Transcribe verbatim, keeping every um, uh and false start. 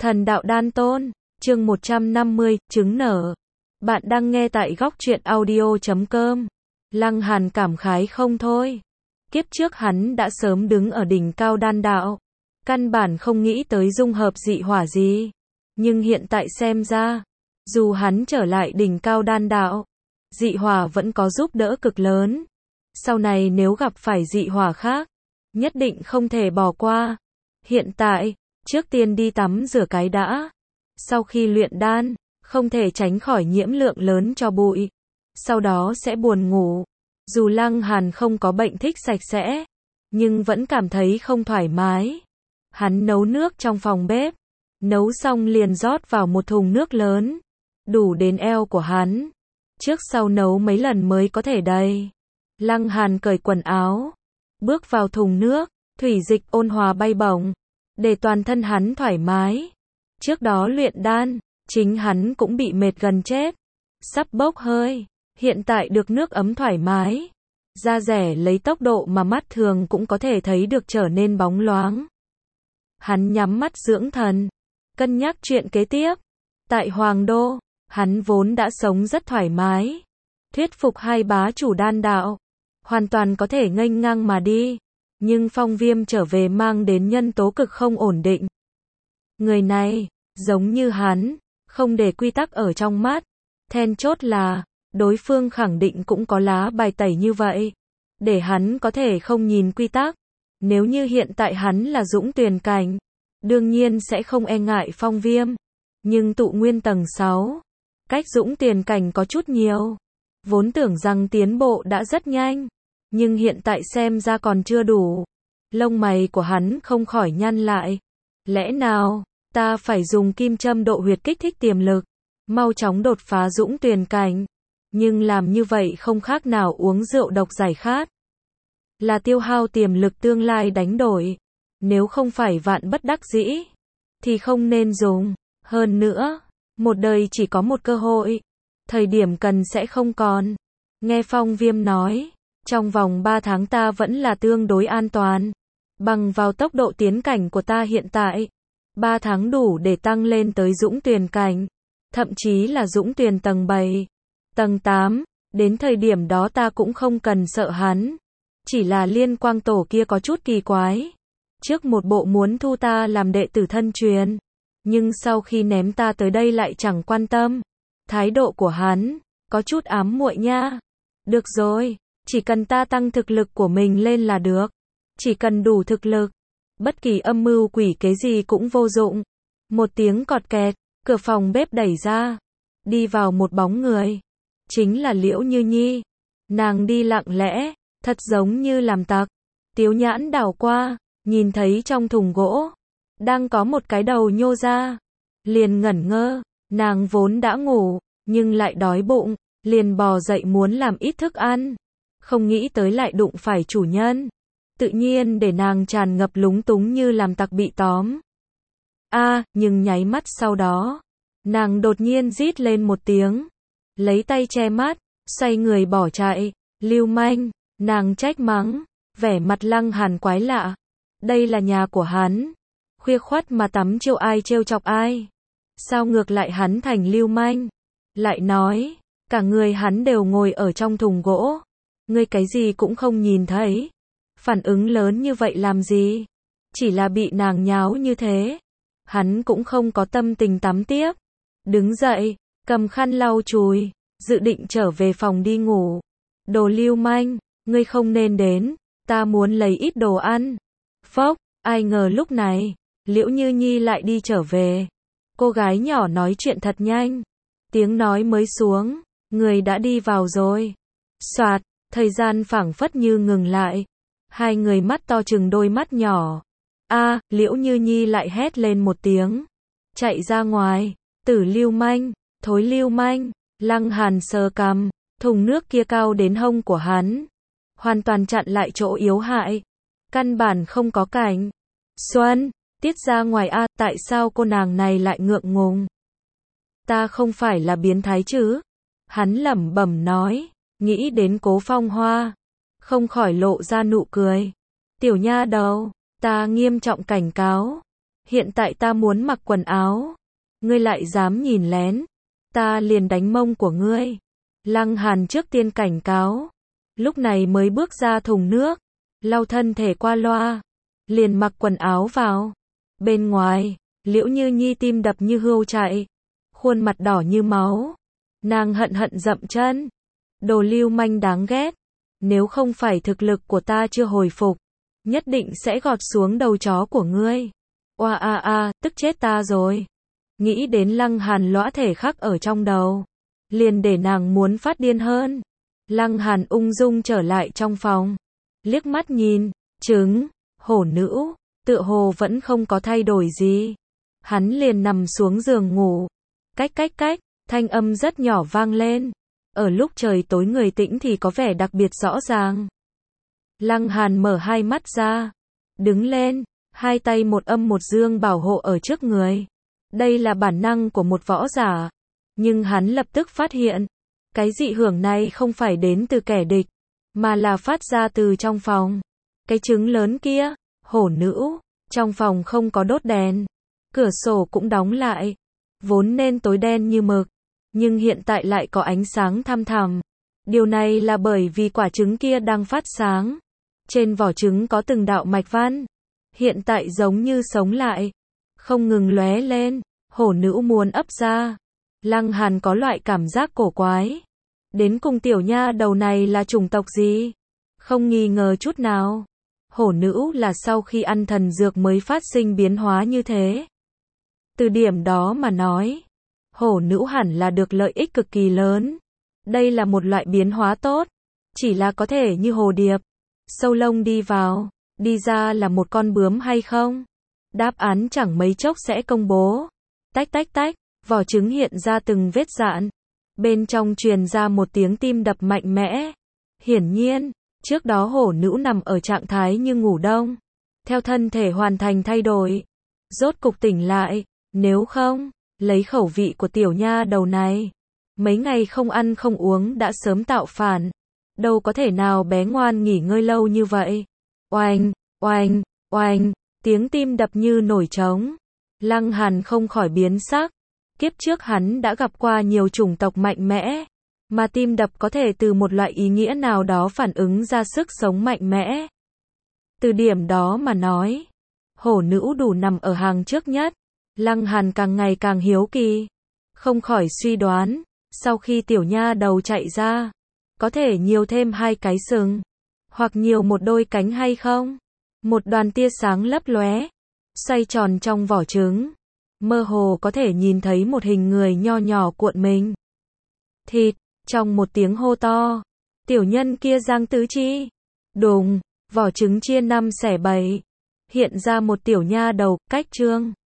Thần đạo đan tôn, chương một trăm năm mươi, trứng nở. Bạn đang nghe tại góc truyện audio chấm com. Lăng Hàn cảm khái không thôi. Kiếp trước hắn đã sớm đứng ở đỉnh cao đan đạo. Căn bản không nghĩ tới dung hợp dị hỏa gì. Nhưng hiện tại xem ra, dù hắn trở lại đỉnh cao đan đạo, dị hỏa vẫn có giúp đỡ cực lớn. Sau này nếu gặp phải dị hỏa khác, nhất định không thể bỏ qua. Hiện tại, trước tiên đi tắm rửa cái đã. Sau khi luyện đan, không thể tránh khỏi nhiễm lượng lớn cho bụi. Sau đó sẽ buồn ngủ. Dù Lăng Hàn không có bệnh thích sạch sẽ, nhưng vẫn cảm thấy không thoải mái. Hắn nấu nước trong phòng bếp. Nấu xong liền rót vào một thùng nước lớn. Đủ đến eo của hắn. Trước sau nấu mấy lần mới có thể đầy. Lăng Hàn cởi quần áo. Bước vào thùng nước. Thủy dịch ôn hòa bay bổng. Để toàn thân hắn thoải mái. Trước đó luyện đan, chính hắn cũng bị mệt gần chết. Sắp bốc hơi. Hiện tại được nước ấm thoải mái. Da rẻ lấy tốc độ mà mắt thường cũng có thể thấy được trở nên bóng loáng. Hắn nhắm mắt dưỡng thần. Cân nhắc chuyện kế tiếp. Tại Hoàng Đô, hắn vốn đã sống rất thoải mái. Thuyết phục hai bá chủ đan đạo. Hoàn toàn có thể nghênh ngang mà đi. Nhưng Phong Viêm trở về mang đến nhân tố cực không ổn định. Người này, giống như hắn, không để quy tắc ở trong mắt. Then chốt là, đối phương khẳng định cũng có lá bài tẩy như vậy. Để hắn có thể không nhìn quy tắc. Nếu như hiện tại hắn là Dũng Tuyền cảnh, đương nhiên sẽ không e ngại Phong Viêm. Nhưng tụ nguyên tầng sáu, cách Dũng Tuyền cảnh có chút nhiều. Vốn tưởng rằng tiến bộ đã rất nhanh. Nhưng hiện tại xem ra còn chưa đủ. Lông mày của hắn không khỏi nhăn lại. Lẽ nào, ta phải dùng kim châm độ huyệt kích thích tiềm lực, mau chóng đột phá Dũng Tuyền cảnh. Nhưng làm như vậy không khác nào uống rượu độc giải khát. Là tiêu hao tiềm lực tương lai đánh đổi. Nếu không phải vạn bất đắc dĩ, thì không nên dùng. Hơn nữa, một đời chỉ có một cơ hội. Thời điểm cần sẽ không còn. Nghe Phong Viêm nói, trong vòng ba tháng ta vẫn là tương đối an toàn. Bằng vào tốc độ tiến cảnh của ta hiện tại, ba tháng đủ để tăng lên tới Dũng Tuyền cảnh. Thậm chí là Dũng Tuyền tầng bảy, tầng tám. Đến thời điểm đó ta cũng không cần sợ hắn. Chỉ là Liên Quang Tổ kia có chút kỳ quái. Trước một bộ muốn thu ta làm đệ tử thân truyền. Nhưng sau khi ném ta tới đây lại chẳng quan tâm. Thái độ của hắn, có chút ám muội nha. Được rồi. Chỉ cần ta tăng thực lực của mình lên là được. Chỉ cần đủ thực lực. Bất kỳ âm mưu quỷ kế gì cũng vô dụng. Một tiếng cọt kẹt, cửa phòng bếp đẩy ra. Đi vào một bóng người. Chính là Liễu Như Nhi. Nàng đi lặng lẽ, thật giống như làm tặc. Tiếu nhãn đảo qua, nhìn thấy trong thùng gỗ đang có một cái đầu nhô ra. Liền ngẩn ngơ. Nàng vốn đã ngủ, nhưng lại đói bụng. Liền bò dậy muốn làm ít thức ăn. Không nghĩ tới lại đụng phải chủ nhân. Tự nhiên để nàng tràn ngập lúng túng như làm tặc bị tóm. A, à, nhưng nháy mắt sau đó, nàng đột nhiên rít lên một tiếng. Lấy tay che mắt, xoay người bỏ chạy. Lưu manh, nàng trách mắng. Vẻ mặt Lăng Hàn quái lạ. Đây là nhà của hắn. Khuya khoắt mà tắm trêu ai trêu chọc ai. Sao ngược lại hắn thành lưu manh. Lại nói, cả người hắn đều ngồi ở trong thùng gỗ. Ngươi cái gì cũng không nhìn thấy. Phản ứng lớn như vậy làm gì? Chỉ là bị nàng nháo như thế. Hắn cũng không có tâm tình tắm tiếp. Đứng dậy, cầm khăn lau chùi, dự định trở về phòng đi ngủ. Đồ lưu manh, ngươi không nên đến, ta muốn lấy ít đồ ăn. Phốc, ai ngờ lúc này, Liễu Như Nhi lại đi trở về. Cô gái nhỏ nói chuyện thật nhanh. Tiếng nói mới xuống, người đã đi vào rồi. Soạt. Thời gian phảng phất như ngừng lại. Hai người mắt to chừng đôi mắt nhỏ. A, à, Liễu Như Nhi lại hét lên một tiếng. Chạy ra ngoài. Tử lưu manh, thối lưu manh. Lăng Hàn sờ cằm. Thùng nước kia cao đến hông của hắn. Hoàn toàn chặn lại chỗ yếu hại. Căn bản không có cảnh. Xuân, tiết ra ngoài a, à, tại sao cô nàng này lại ngượng ngùng? Ta không phải là biến thái chứ? Hắn lẩm bẩm nói. Nghĩ đến Cố Phong Hoa, không khỏi lộ ra nụ cười. Tiểu nha đầu, ta nghiêm trọng cảnh cáo, Hiện tại ta muốn mặc quần áo. Ngươi lại dám nhìn lén. Ta liền đánh mông của ngươi. Lăng Hàn trước tiên cảnh cáo. Lúc này mới bước ra thùng nước. Lau thân thể qua loa. Liền mặc quần áo vào. Bên ngoài, Liễu Như Nhi tim đập như hươu chạy. Khuôn mặt đỏ như máu. Nàng hận hận dậm chân. Đồ lưu manh đáng ghét. Nếu không phải thực lực của ta chưa hồi phục, nhất định sẽ gọt xuống đầu chó của ngươi. Oa a a, tức chết ta rồi. Nghĩ đến Lăng Hàn lõa thể khắc ở trong đầu, liền để nàng muốn phát điên hơn. Lăng Hàn ung dung trở lại trong phòng, liếc mắt nhìn, trứng, hổ nữ, tựa hồ vẫn không có thay đổi gì. Hắn liền nằm xuống giường ngủ. Cách cách cách, thanh âm rất nhỏ vang lên. Ở lúc trời tối người tĩnh thì có vẻ đặc biệt rõ ràng. Lăng Hàn mở hai mắt ra, đứng lên, hai tay một âm một dương bảo hộ ở trước người. Đây là bản năng của một võ giả. Nhưng hắn lập tức phát hiện, cái dị hưởng này không phải đến từ kẻ địch, mà là phát ra từ trong phòng. Cái trứng lớn kia, hổ nữ, trong phòng không có đốt đèn, cửa sổ cũng đóng lại, vốn nên tối đen như mực, nhưng hiện tại lại có ánh sáng thăm thẳm. Điều này là bởi vì quả trứng kia đang phát sáng. Trên vỏ trứng có từng đạo mạch văn, hiện tại giống như sống lại, không ngừng lóe lên. Hổ nữ muốn ấp ra. Lăng Hàn có loại cảm giác cổ quái. Đến cùng tiểu nha đầu này là chủng tộc gì? Không nghi ngờ chút nào. Hổ nữ là sau khi ăn thần dược mới phát sinh biến hóa như thế. Từ điểm đó mà nói, hổ nữ hẳn là được lợi ích cực kỳ lớn. Đây là một loại biến hóa tốt. Chỉ là có thể như hồ điệp, sâu lông đi vào, đi ra là một con bướm hay không? Đáp án chẳng mấy chốc sẽ công bố. Tách tách tách, vỏ trứng hiện ra từng vết rạn. Bên trong truyền ra một tiếng tim đập mạnh mẽ. Hiển nhiên, trước đó hổ nữ nằm ở trạng thái như ngủ đông. Theo thân thể hoàn thành thay đổi, rốt cục tỉnh lại. Nếu không, lấy khẩu vị của tiểu nha đầu này, mấy ngày không ăn không uống đã sớm tạo phản. Đâu có thể nào bé ngoan nghỉ ngơi lâu như vậy. Oanh, oanh, oanh, tiếng tim đập như nổi trống. Lăng Hàn không khỏi biến sắc. Kiếp trước hắn đã gặp qua nhiều chủng tộc mạnh mẽ, mà tim đập có thể từ một loại ý nghĩa nào đó phản ứng ra sức sống mạnh mẽ. Từ điểm đó mà nói, hổ nữ đủ nằm ở hàng trước nhất. Lăng Hàn càng ngày càng hiếu kỳ, không khỏi suy đoán, sau khi tiểu nha đầu chạy ra, có thể nhiều thêm hai cái sừng, hoặc nhiều một đôi cánh hay không? Một đoàn tia sáng lấp lóe, xoay tròn trong vỏ trứng, mơ hồ có thể nhìn thấy một hình người nho nhỏ cuộn mình. Thịt, trong một tiếng hô to, tiểu nhân kia giang tứ chi. Đùng, vỏ trứng chia năm xẻ bảy, hiện ra một tiểu nha đầu, cách trương.